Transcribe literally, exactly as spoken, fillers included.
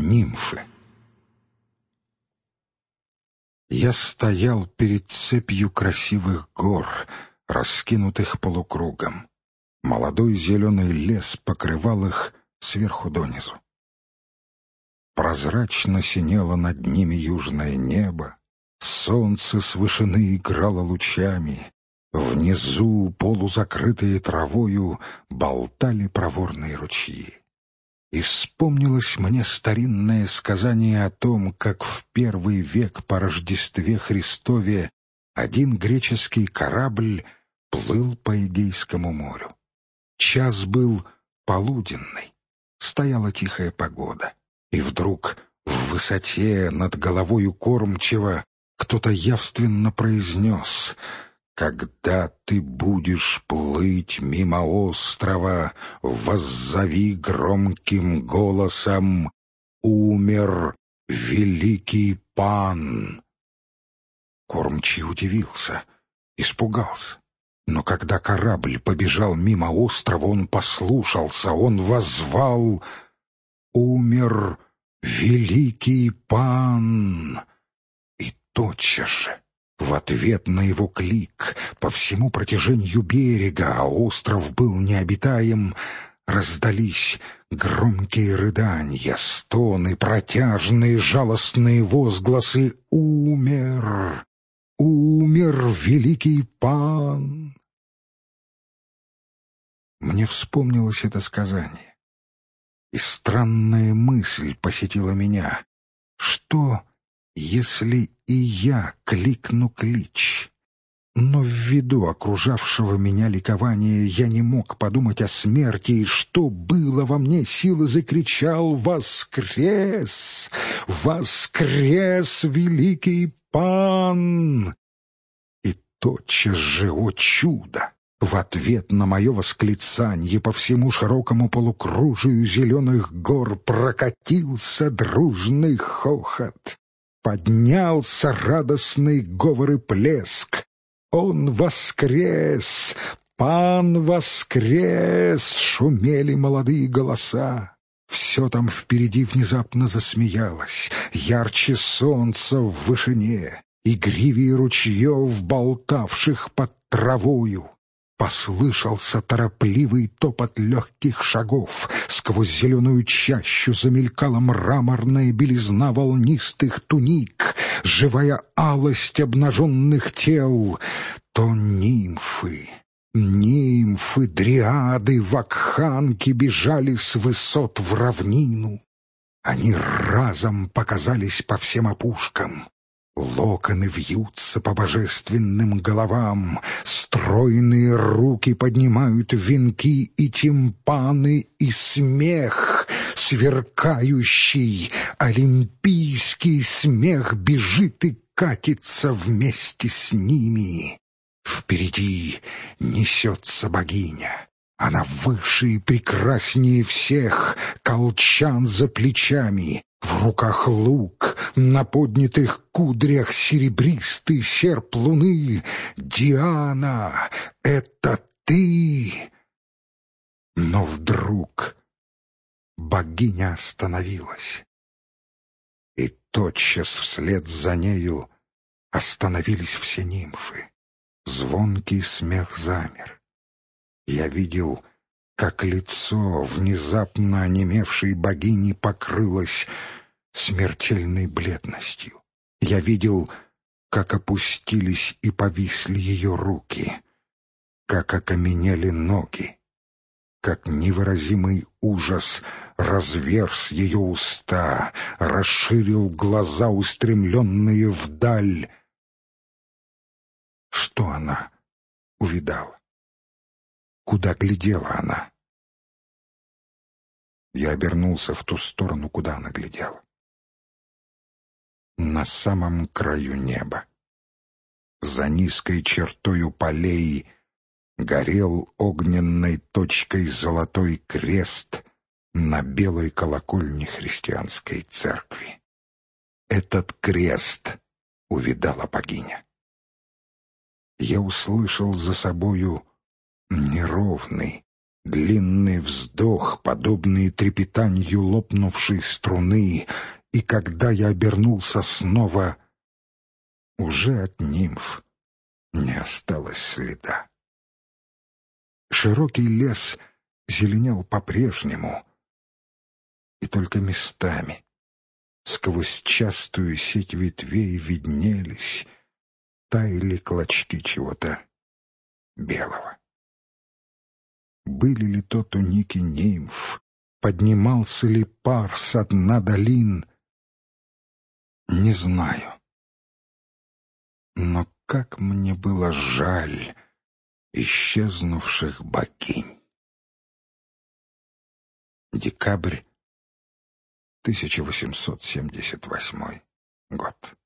Нимфы. Я стоял перед цепью красивых гор, раскинутых полукругом. Молодой зеленый лес покрывал их сверху донизу. Прозрачно синело над ними южное небо, солнце с вышины играло лучами, внизу, полузакрытые травою, болтали проворные ручьи. И вспомнилось мне старинное сказание о том, как в первый век по Рождестве Христове один греческий корабль плыл по Эгейскому морю. Час был полуденный, стояла тихая погода, и вдруг в высоте над головою кормчего кто-то явственно произнес: «Когда ты будешь плыть мимо острова, воззови громким голосом: умер великий пан». Кормчий удивился, испугался. Но когда корабль побежал мимо острова, он послушался, он воззвал: «Умер великий пан». И тотчас же, в ответ на его клик, по всему протяжению берега, а остров был необитаем, раздались громкие рыдания, стоны, протяжные жалостные возгласы: «Умер! Умер великий пан!» Мне вспомнилось это сказание, и странная мысль посетила меня: что, если и я кликну клич? Но ввиду окружавшего меня ликования я не мог подумать о смерти, и что было во мне силы, закричал: «Воскрес! Воскрес, великий пан!» И тотчас же, о чудо! В ответ на мое восклицание по всему широкому полукружию зеленых гор прокатился дружный хохот. Поднялся радостный говор и плеск. «Он воскрес! Пан воскрес!» — шумели молодые голоса. Все там впереди внезапно засмеялось, ярче солнца в вышине, игривее ручьев, болтавших под травою. Послышался торопливый топот легких шагов. Сквозь зеленую чащу замелькала мраморная белизна волнистых туник, живая алость обнаженных тел. То нимфы, нимфы, дриады, вакханки бежали с высот в равнину. Они разом показались по всем опушкам. Локоны вьются по божественным головам, стройные руки поднимают венки и тимпаны, и смех, сверкающий, олимпийский смех бежит и катится вместе с ними. Впереди несется богиня. Она выше и прекраснее всех, колчан за плечами, в руках лук, на поднятых кудрях серебристый серп луны. «Диана, это ты!» Но вдруг богиня остановилась, и тотчас вслед за нею остановились все нимфы. Звонкий смех замер. Я видел, как лицо внезапно онемевшей богини покрылось смертельной бледностью. Я видел, как опустились и повисли ее руки, как окаменели ноги, как невыразимый ужас разверз ее уста, расширил глаза, устремленные вдаль. Что она увидала? Куда глядела она? Я обернулся в ту сторону, куда она глядела. На самом краю неба, за низкой чертою полей, горел огненной точкой золотой крест на белой колокольне христианской церкви. Этот крест увидала богиня. Я услышал за собою неровный, Длинный вздох, подобный трепетанью лопнувшей струны, и когда я обернулся снова, уже от нимф не осталось следа. Широкий лес зеленел по-прежнему, и только местами сквозь частую сеть ветвей виднелись, таяли клочки чего-то белого. Были ли то туники нимф? Поднимался ли пар со дна долин? Не знаю. Но как мне было жаль исчезнувших богинь. Декабрь тысяча восемьсот семьдесят восьмой год.